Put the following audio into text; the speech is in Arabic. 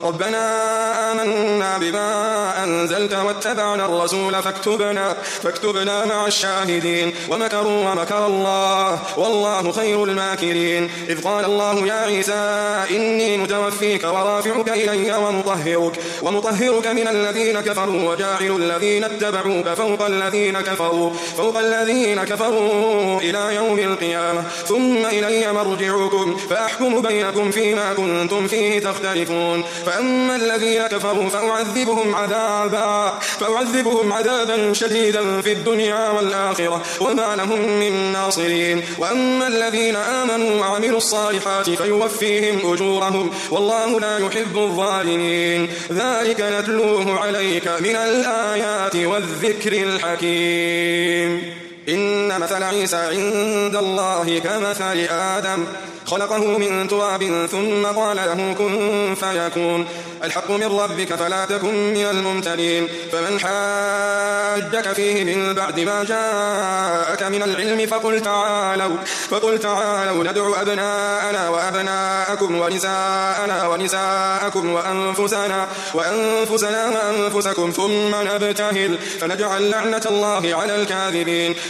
ربنا آمنا بما أنزلت واتبعنا الرسول فاكتبنا مع الشاهدين ومكروا ومكر الله والله خير الماكرين. إذ قال الله يا عيسى إني متوفيك ورافعك إلي ومطهرك من الذين كفروا وجاعل الذين اتبعوك فوق الذين كفروا إلى يوم القيامة ثم إلي مرجعكم فأحكم بينكم فيما كنتم فيه تختلفون. فأما الذين كفروا فأعذبهم عذابا شديدا في الدنيا والآخرة وما لهم من ناصرين. وأما الذين آمنوا وعملوا الصالحات فيوفيهم أجورهم والله لا يحب الظالمين. ذلك نتلوه عليك من الآيات والذكر الحكيم. إن مثل عيسى عند الله كمثل آدم خلقه من تراب ثم قال له كن فيكون. الحق من ربك فلا تكن من الممترين. فمن حاجك فيه من بعد ما جاءك من العلم فقل تعالوا ندعو أبناءنا وأبناءكم ونساءنا ونساءكم وأنفسنا وأنفسكم ثم نبتهل فنجعل لعنة الله على الكاذبين.